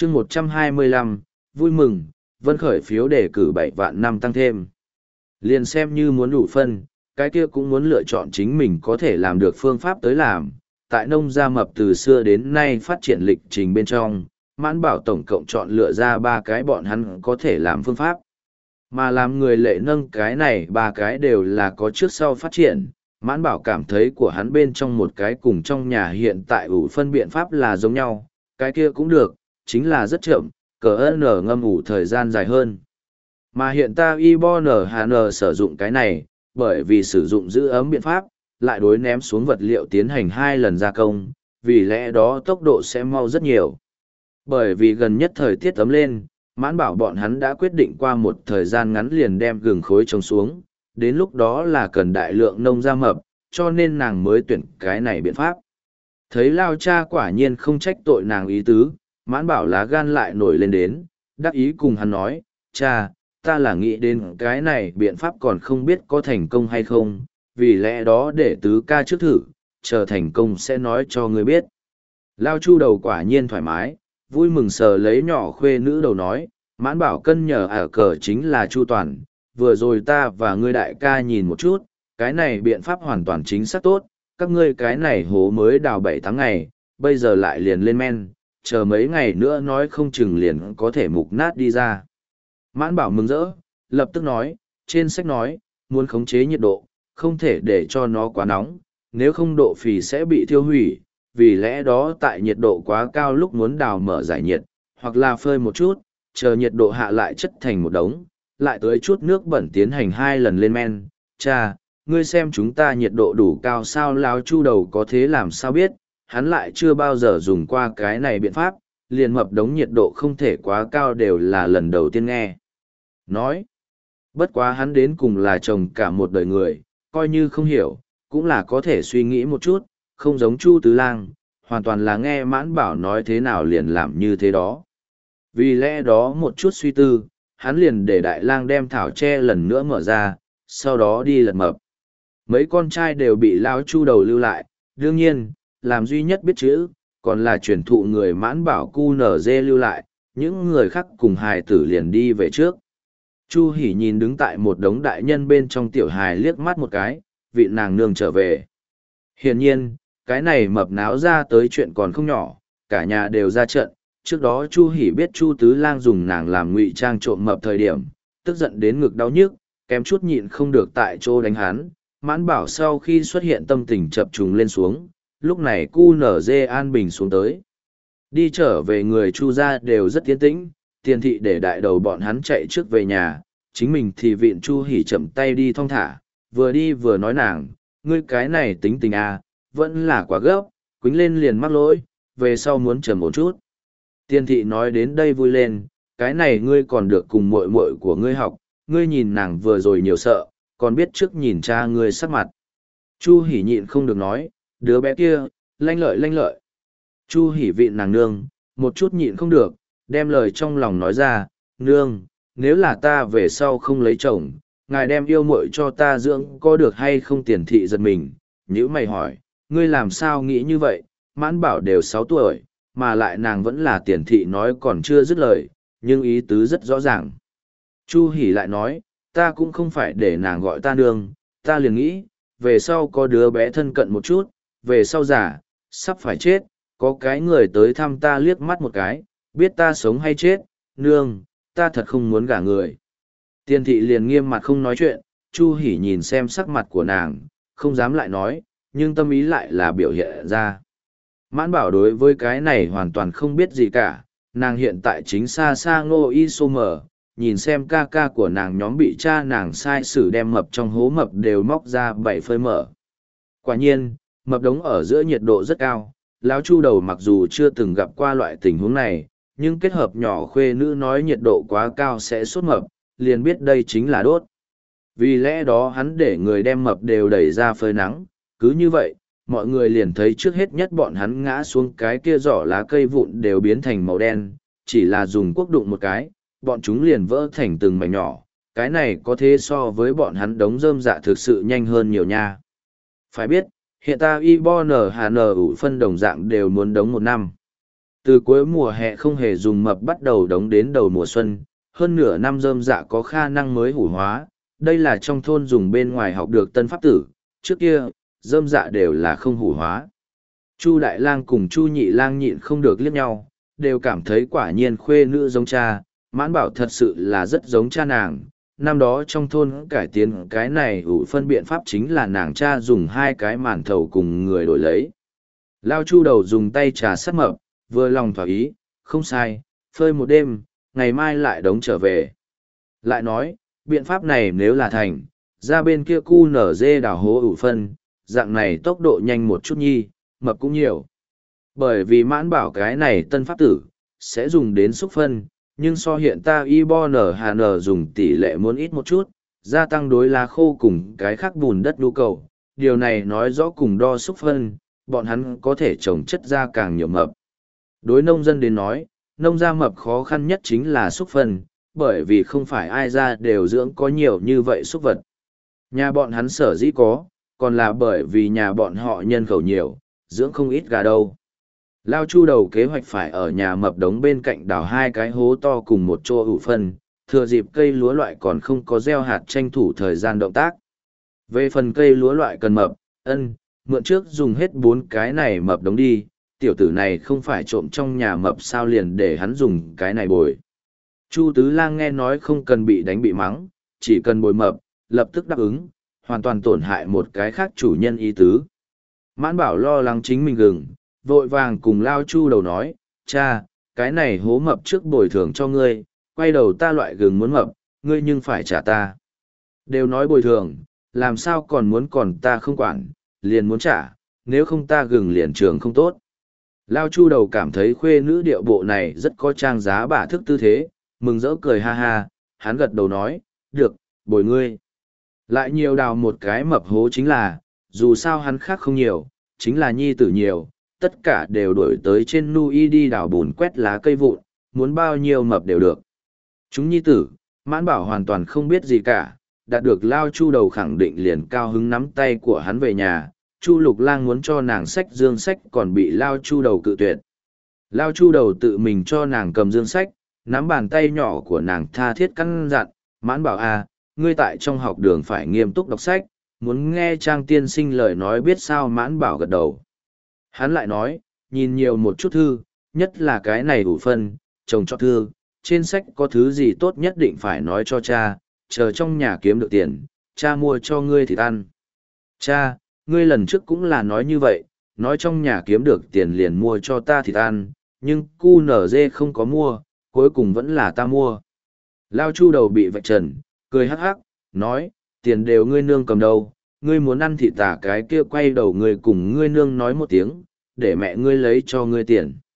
chương 125, vui mừng, Vân khởi phiếu đề cử 7 vạn năm tăng thêm. Liền xem như muốn đủ phân, cái kia cũng muốn lựa chọn chính mình có thể làm được phương pháp tới làm. Tại nông gia mập từ xưa đến nay phát triển lịch trình bên trong, Mãn Bảo tổng cộng chọn lựa ra 3 cái bọn hắn có thể làm phương pháp. Mà làm người lệ nâng cái này 3 cái đều là có trước sau phát triển. Mãn Bảo cảm thấy của hắn bên trong một cái cùng trong nhà hiện tại ủ phân biện pháp là giống nhau, cái kia cũng được, chính là rất chậm, cờ n ngâm ủ thời gian dài hơn. Mà hiện ta Ibon HN sử dụng cái này, bởi vì sử dụng giữ ấm biện pháp, lại đối ném xuống vật liệu tiến hành 2 lần gia công, vì lẽ đó tốc độ sẽ mau rất nhiều. Bởi vì gần nhất thời tiết ấm lên, Mãn Bảo bọn hắn đã quyết định qua một thời gian ngắn liền đem gừng khối trồng xuống, đến lúc đó là cần đại lượng nông gia mập, cho nên nàng mới tuyển cái này biện pháp. Thấy Lao cha quả nhiên không trách tội nàng ý tứ, Mãn Bảo lá gan lại nổi lên đến, đắc ý cùng hắn nói, cha, ta là nghĩ đến cái này biện pháp còn không biết có thành công hay không, vì lẽ đó để tứ ca trước thử, chờ thành công sẽ nói cho ngươi biết. Lao Chu đầu quả nhiên thoải mái, vui mừng sờ lấy nhỏ khuê nữ đầu nói, Mãn Bảo cân nhờ ở cờ chính là Chu Toàn, vừa rồi ta và ngươi đại ca nhìn một chút, cái này biện pháp hoàn toàn chính xác tốt, các ngươi cái này hố mới đào 7 tháng ngày, bây giờ lại liền lên men, chờ mấy ngày nữa nói không chừng liền có thể mục nát đi ra. Mãn Bảo mừng rỡ, lập tức nói, trên sách nói, muốn khống chế nhiệt độ, không thể để cho nó quá nóng, nếu không độ phì sẽ bị thiêu hủy, vì lẽ đó tại nhiệt độ quá cao lúc muốn đào mở giải nhiệt, hoặc là phơi một chút, chờ nhiệt độ hạ lại chất thành một đống, lại tưới chút nước bẩn tiến hành 2 lần lên men. Cha, ngươi xem chúng ta nhiệt độ đủ cao sao? Lão Chu đầu có thế làm sao biết, hắn lại chưa bao giờ dùng qua cái này biện pháp, liền mập đống nhiệt độ không thể quá cao đều là lần đầu tiên nghe. Nói, bất quá hắn đến cùng là chồng cả một đời người, coi như không hiểu, cũng là có thể suy nghĩ một chút, không giống Chu Tứ Lang, hoàn toàn là nghe Mãn Bảo nói thế nào liền làm như thế đó. Vì lẽ đó một chút suy tư, hắn liền để Đại Lang đem thảo tre lần nữa mở ra, sau đó đi lật mập. Mấy con trai đều bị Lão Chu đầu lưu lại, đương nhiên, làm duy nhất biết chữ, còn là truyền thụ người Mãn Bảo cu nở dê lưu lại, những người khác cùng hài tử liền đi về trước. Chu Hỉ nhìn đứng tại một đống đại nhân bên trong tiểu hài liếc mắt một cái, vị nàng nương trở về. Hiển nhiên, cái này mập náo ra tới chuyện còn không nhỏ, cả nhà đều ra trận. Trước đó Chu Hỉ biết Chu Tứ Lang dùng nàng làm ngụy trang trộm mập thời điểm, tức giận đến ngực đau nhức, kém chút nhịn không được tại chỗ đánh hắn. Mãn Bảo sau khi xuất hiện tâm tình chập trùng lên xuống, lúc này cu nở dê an bình xuống tới. Đi trở về người Chu gia đều rất tiến tĩnh, Tiền thị để đại đầu bọn hắn chạy trước về nhà, chính mình thì vịn Chu Hỉ chậm tay đi thong thả, vừa đi vừa nói nàng, ngươi cái này tính tình à, vẫn là quá gấp, quýnh lên liền mắc lỗi, về sau muốn trầm một chút. Tiền thị nói đến đây vui lên, cái này ngươi còn được cùng muội muội của ngươi học, ngươi nhìn nàng vừa rồi nhiều sợ, còn biết trước nhìn cha ngươi sắc mặt. Chu Hỉ nhịn không được nói, đứa bé kia, lanh lợi lanh lợi. Chu Hỉ vịn nàng nương, một chút nhịn không được, đem lời trong lòng nói ra, nương, nếu là ta về sau không lấy chồng, ngài đem yêu muội cho ta dưỡng có được hay không? Tiền thị giật mình, nhữ mày hỏi, ngươi làm sao nghĩ như vậy? Mãn Bảo đều 6 tuổi, mà lại nàng vẫn là Tiền thị nói còn chưa dứt lời, nhưng ý tứ rất rõ ràng. Chu Hỉ lại nói, ta cũng không phải để nàng gọi ta nương, ta liền nghĩ, về sau có đứa bé thân cận một chút, về sau già, sắp phải chết, có cái người tới thăm ta liếc mắt một cái, biết ta sống hay chết, nương, ta thật không muốn gả người. Tiền thị liền nghiêm mặt không nói chuyện, Chu Hỉ nhìn xem sắc mặt của nàng, không dám lại nói, nhưng tâm ý lại là biểu hiện ra. Mãn Bảo đối với cái này hoàn toàn không biết gì cả, nàng hiện tại chính xa xa Ngô Y Sô Mờ, nhìn xem ca ca của nàng nhóm bị cha nàng sai sử đem mập trong hố mập đều móc ra 7 phơi mở. Quả nhiên, mập đống ở giữa nhiệt độ rất cao, lão Chu đầu mặc dù chưa từng gặp qua loại tình huống này, nhưng kết hợp nhỏ khuê nữ nói nhiệt độ quá cao sẽ sốt mập, liền biết đây chính là đốt. Vì lẽ đó hắn để người đem mập đều đẩy ra phơi nắng, cứ như vậy, mọi người liền thấy trước hết nhất bọn hắn ngã xuống cái kia giỏ lá cây vụn đều biến thành màu đen, chỉ là dùng cuốc đụng một cái, bọn chúng liền vỡ thành từng mảnh nhỏ, cái này có thế so với bọn hắn đống rơm dạ thực sự nhanh hơn nhiều nha. Phải biết, hiện ta Ibon HN ủ phân đồng dạng đều muốn đống 1 năm. Từ cuối mùa hè không hề dùng mập bắt đầu đóng đến đầu mùa xuân, hơn nửa năm rơm dạ có khả năng mới hủ hóa. Đây là trong thôn dùng bên ngoài học được tân pháp tử, trước kia, rơm dạ đều là không hủ hóa. Chu Đại Lang cùng Chu Nhị Lang nhịn không được liếc nhau, đều cảm thấy quả nhiên khuê nữ giống cha, Mãn Bảo thật sự là rất giống cha nàng. Năm đó trong thôn cải tiến cái này ủ phân biện pháp chính là nàng cha dùng hai cái màn thầu cùng người đổi lấy. Lao Chu đầu dùng tay trà sắt mập, vừa lòng thỏa ý, không sai, phơi một đêm, ngày mai lại đóng trở về. Lại nói, biện pháp này nếu là thành, ra bên kia cu nở dê đào hố ủ phân, dạng này tốc độ nhanh một chút nhi, mập cũng nhiều. Bởi vì Mãn Bảo cái này tân pháp tử, sẽ dùng đến xúc phân, nhưng so hiện ta IBONHN dùng tỷ lệ muốn ít một chút, gia tăng đối lá khô cùng cái khác bùn đất nhu cầu. Điều này nói rõ cùng đo xúc phân, bọn hắn có thể trồng chất ra càng nhiều mập. Đối nông dân đến nói, nông gia mập khó khăn nhất chính là xúc phân, bởi vì không phải ai ra đều dưỡng có nhiều như vậy xúc vật. Nhà bọn hắn sở dĩ có, còn là bởi vì nhà bọn họ nhân khẩu nhiều, dưỡng không ít gà đâu. Lao Chu đầu kế hoạch phải ở nhà mập đống bên cạnh đào hai cái hố to cùng một chỗ ủ phân, thừa dịp cây lúa loại còn không có gieo hạt tranh thủ thời gian động tác. Về phần cây lúa loại cần mập, mượn trước dùng hết 4 cái này mập đống đi, tiểu tử này không phải trộm trong nhà mập sao liền để hắn dùng cái này bồi. Chu Tứ Lang nghe nói không cần bị đánh bị mắng, chỉ cần bồi mập, lập tức đáp ứng, hoàn toàn tổn hại một cái khác chủ nhân ý tứ. Mãn Bảo lo lắng chính mình gừng, vội vàng cùng Lao Chu đầu nói, cha, cái này hố mập trước bồi thường cho ngươi, quay đầu ta loại gừng muốn mập, ngươi nhưng phải trả ta. Đều nói bồi thường, làm sao còn muốn còn ta không quản, liền muốn trả, nếu không ta gừng liền trường không tốt. Lao Chu đầu cảm thấy khuê nữ điệu bộ này rất có trang giá bả thức tư thế, mừng rỡ cười ha ha, hắn gật đầu nói, được, bồi ngươi. Lại nhiều đào một cái mập hố chính là, dù sao hắn khác không nhiều, chính là nhi tử nhiều, tất cả đều đổi tới trên nui đi đào bùn quét lá cây vụn, muốn bao nhiêu mập đều được. Chúng nhi tử, Mãn Bảo hoàn toàn không biết gì cả, đạt được Lao Chu đầu khẳng định liền cao hứng nắm tay của hắn về nhà, Chu Lục Lang muốn cho nàng xách dương sách còn bị Lao Chu đầu cự tuyệt. Lao Chu đầu tự mình cho nàng cầm dương sách, nắm bàn tay nhỏ của nàng tha thiết căn dặn, Mãn Bảo à, ngươi tại trong học đường phải nghiêm túc đọc sách, muốn nghe Trang tiên sinh lời nói biết sao. Mãn Bảo gật đầu. Hắn lại nói, nhìn nhiều một chút thư, nhất là cái này ủ phân, chồng cho thư, trên sách có thứ gì tốt nhất định phải nói cho cha, chờ trong nhà kiếm được tiền, cha mua cho ngươi thịt ăn. Cha, ngươi lần trước cũng là nói như vậy, nói trong nhà kiếm được tiền liền mua cho ta thịt ăn, nhưng cu nở dê không có mua, cuối cùng vẫn là ta mua. Lao Chu đầu bị vạch trần, cười hắc hắc, nói, tiền đều ngươi nương cầm đâu, ngươi muốn ăn thịt tả cái kia quay đầu ngươi cùng ngươi nương nói một tiếng, để mẹ ngươi lấy cho ngươi tiền.